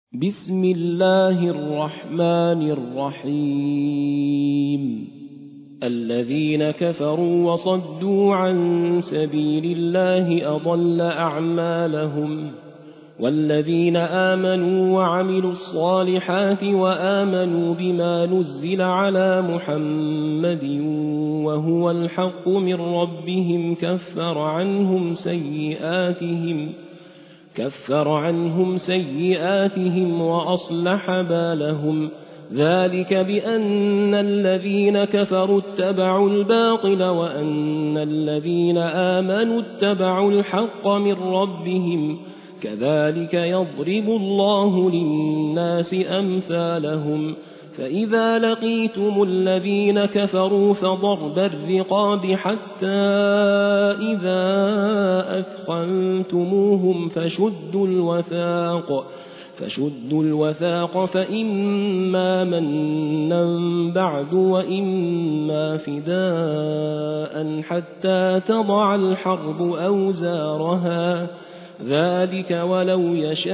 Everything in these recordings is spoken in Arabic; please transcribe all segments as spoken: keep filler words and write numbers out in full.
بسم الله الرحمن الرحيم الذين كفروا وصدوا عن سبيل الله أضل أعمالهم والذين آمنوا وعملوا الصالحات وآمنوا بما نزل على محمد وهو الحق من ربهم كفر عنهم سيئاتهم كفر عنهم سيئاتهم وأصلح بالهم ذلك بأن الذين كفروا اتبعوا الباطل وأن الذين آمنوا اتبعوا الحق من ربهم كذلك يضرب الله للناس أمثالهم فإذا لقيتم الذين كفروا فضرب الرقاب حتى إذا أثخنتموهم فشدوا الوثاق فشدوا الوثاق فإما منا بعد وإما فداء حتى تضع الحرب أوزارها ذلك ولو يشاء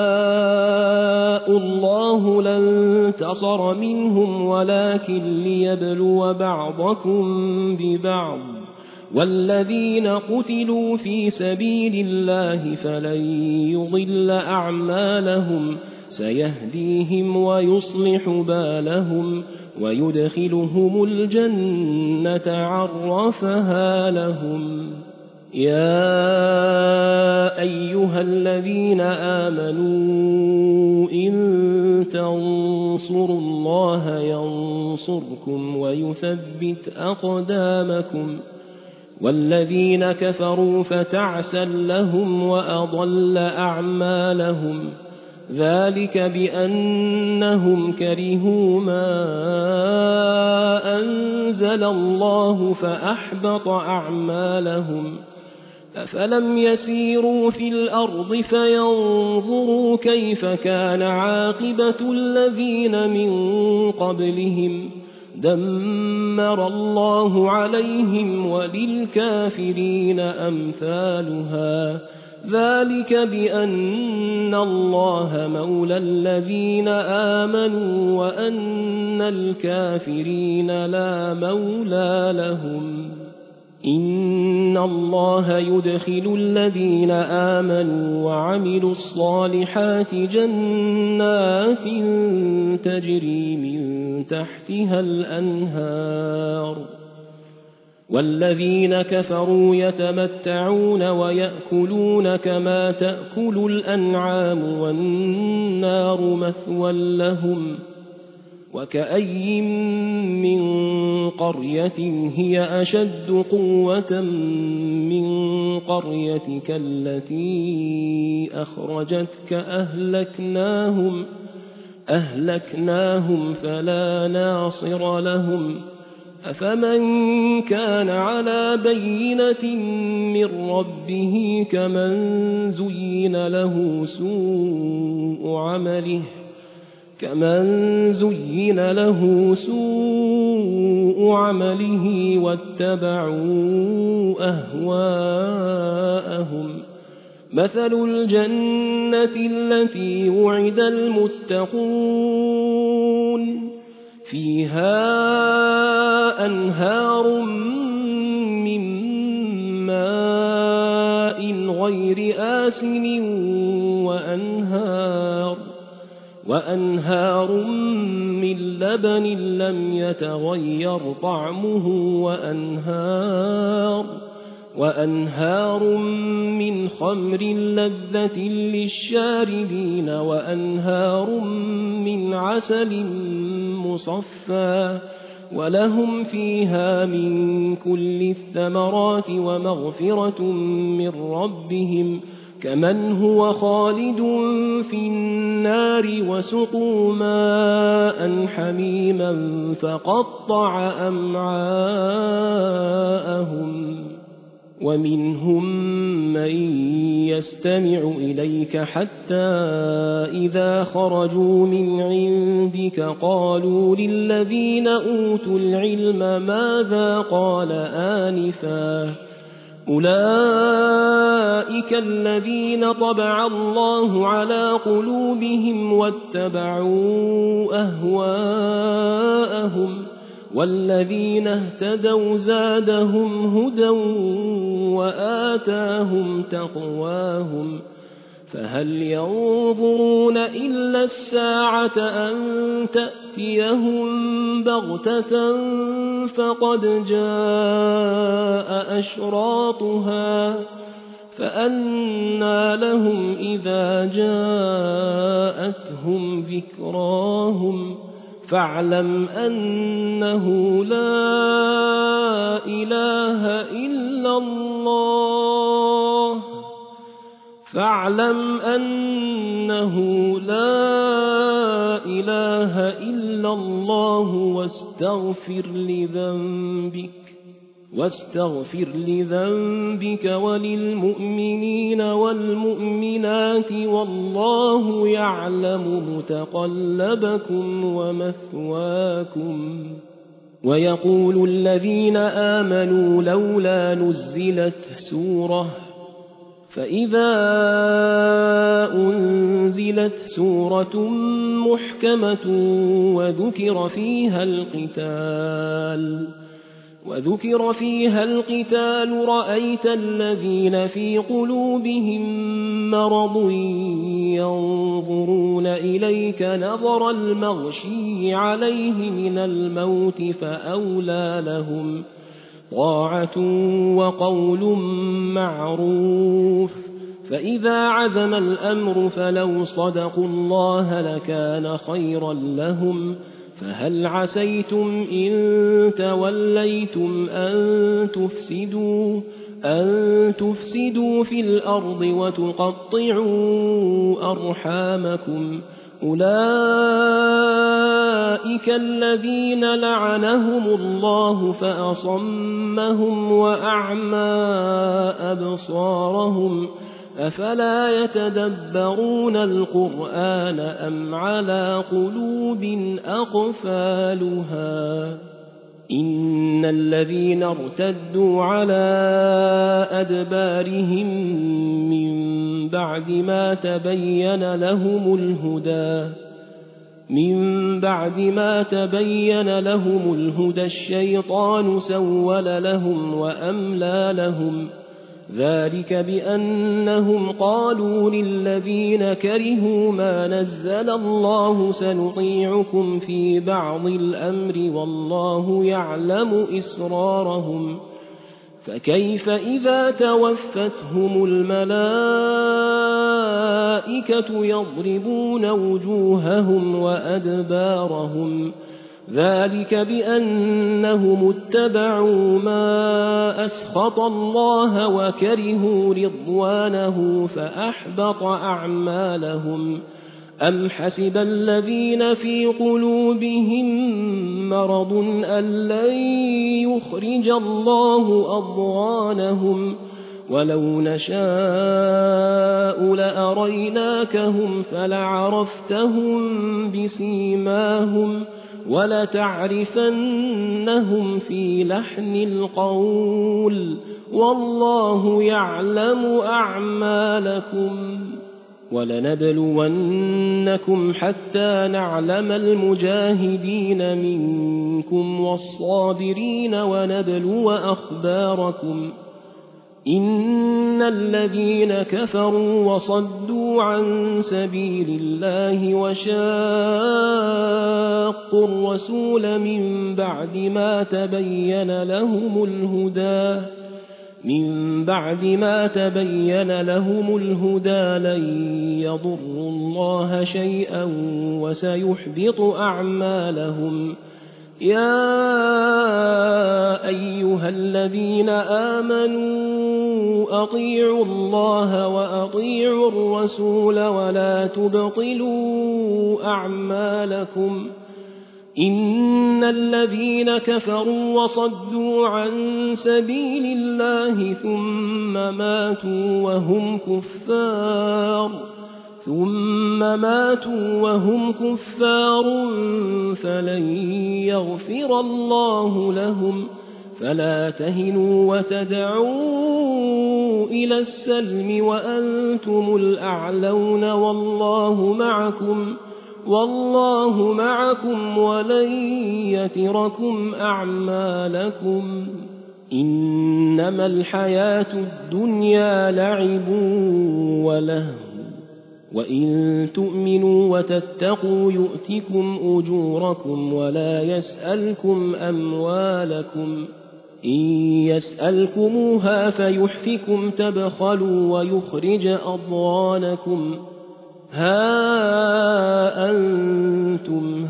الله لانتصر منهم ولكن ليبلو بعضكم ببعض والذين قتلوا في سبيل الله فلن يضل أعمالهم سيهديهم ويصلح بالهم ويدخلهم الجنة عرفها لهم يا أيها الذين آمنوا إن تنصروا الله ينصركم ويثبت أقدامكم والذين كفروا فتعسا لهم وأضل أعمالهم ذلك بأنهم كرهوا ما أنزل الله فأحبط أعمالهم أفلم يسيروا في الأرض فينظروا كيف كان عاقبة الذين من قبلهم دمر الله عليهم وللكافرين أمثالها ذلك بأن الله مولى الذين آمنوا وأن الكافرين لا مولى لهم إن الله يدخل الذين آمنوا وعملوا الصالحات جنات تجري من تحتها الأنهار والذين كفروا يتمتعون ويأكلون كما تأكل الأنعام والنار مثوى لهم وكأي من قرية هي أشد قوة من قريتك التي أخرجتك أهلكناهم أهلكناهم فلا ناصر لهم أفمن كان على بينة من ربه كمن زين له سوء عمله كمن زين له سوء عمله واتبعوا أهواءهم مثل الجنة التي وعد المتقون فيها أنهار من ماء غير آسن وأنهار وأنهار من لبن لم يتغير طعمه وأنهار وأنهار من خمر لذة للشاربين وأنهار من عسل مصفى ولهم فيها من كل الثمرات ومغفرة من ربهم كمن هو خالد في النار وسقوا ماء حميما فقطع أمعاءهم ومنهم من يستمع إليك حتى إذا خرجوا من عندك قالوا للذين أوتوا العلم ماذا قال آنفا أولئك الذين طبع الله على قلوبهم واتبعوا أهواءهم والذين اهتدوا زادهم هدى وآتاهم تقواهم فهل ينظرون إلا الساعة أن تأتيهم بغتة فقد جاء أشراطها فأنى لهم إذا جاءتهم ذكراهم فاعلم أنه لا إله إلا الله فاعلم أنه لا إله إلا الله واستغفر لذنبك واستغفر لذنبك وللمؤمنين والمؤمنات والله يعلم متقلبكم ومثواكم. ويقول الذين آمنوا لولا نزلت سورة فإذا أنزلت سورة محكمة وذكر فيها القتال وذكر فيها القتال رأيت الذين في قلوبهم مرض ينظرون إليك نظر المغشي عليه من الموت فأولى لهم طاعة وقول معروف فإذا عزم الأمر فلو صدقوا الله لكان خيرا لهم فهل عسيتم إن توليتم أن تفسدوا, أن تفسدوا في الأرض وتقطعوا أرحامكم أولئك الذين لعنهم الله فأصمهم وأعمى أبصارهم أفلا يتدبرون القرآن أم على قلوب أقفالها إن الذين ارتدوا على أدبارهم من بعد ما تبين لهم الهدى من بعد ما تبين لهم الهدى الشيطان سول لهم وأملى لهم ذلك بأنهم قالوا للذين كرهوا ما نزل الله سنطيعكم في بعض الأمر والله يعلم إسرارهم فكيف إذا توفتهم الملائكة يضربون وجوههم وأدبارهم ذلك بأنهم اتبعوا ما أسخط الله وكرهوا رضوانه فأحبط أعمالهم أم حسب الذين في قلوبهم مرض أن لن يخرج الله أضغانهم ولو نشاء لأريناكهم فلعرفتهم بسيماهم ولتعرفنهم في لحن القول والله يعلم أعمالكم ولنبلونكم حتى نعلم المجاهدين منكم والصابرين ونبلو أخباركم إن الذين كفروا وصدوا عن سبيل الله وشاقوا الرسول من بعد ما تبين لهم الهدى من بعد ما تبين لهم الهدى لن يضروا الله شيئا وسيحبط أعمالهم يا أيها الذين آمنوا أطيعوا الله وأطيعوا الرسول ولا تبطلوا أعمالكم إن الذين كفروا وصدوا عن سبيل الله ثم ماتوا وهم كفار ثم ماتوا وهم كفار فلن يغفر الله لهم فلا تهنوا وتدعوا إلى السلم وأنتم الأعلون والله معكم والله معكم ولن يتركم أعمالكم إنما الحياة الدنيا لعب ولهو وإن تؤمنوا وتتقوا يؤتكم أجوركم ولا يسألكم أموالكم إن يسألكموها فيحفكم تبخلوا ويخرج أضغانكم ها أنتم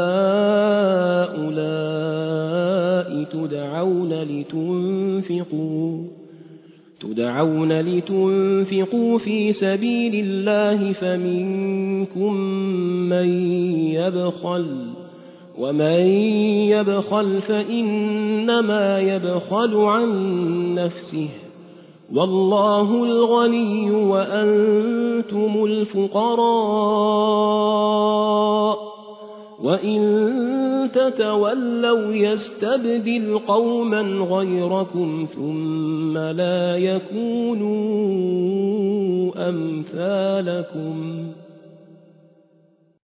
هؤلاء تدعون لتنفقوا تدعون لتنفقوا في سبيل الله فمنكم من يبخل ومن يبخل فإنما يبخل عن نفسه والله الغني وأنتم الفقراء وإن تتولوا يستبدل قوما غيركم ثم لا يكونوا أمثالكم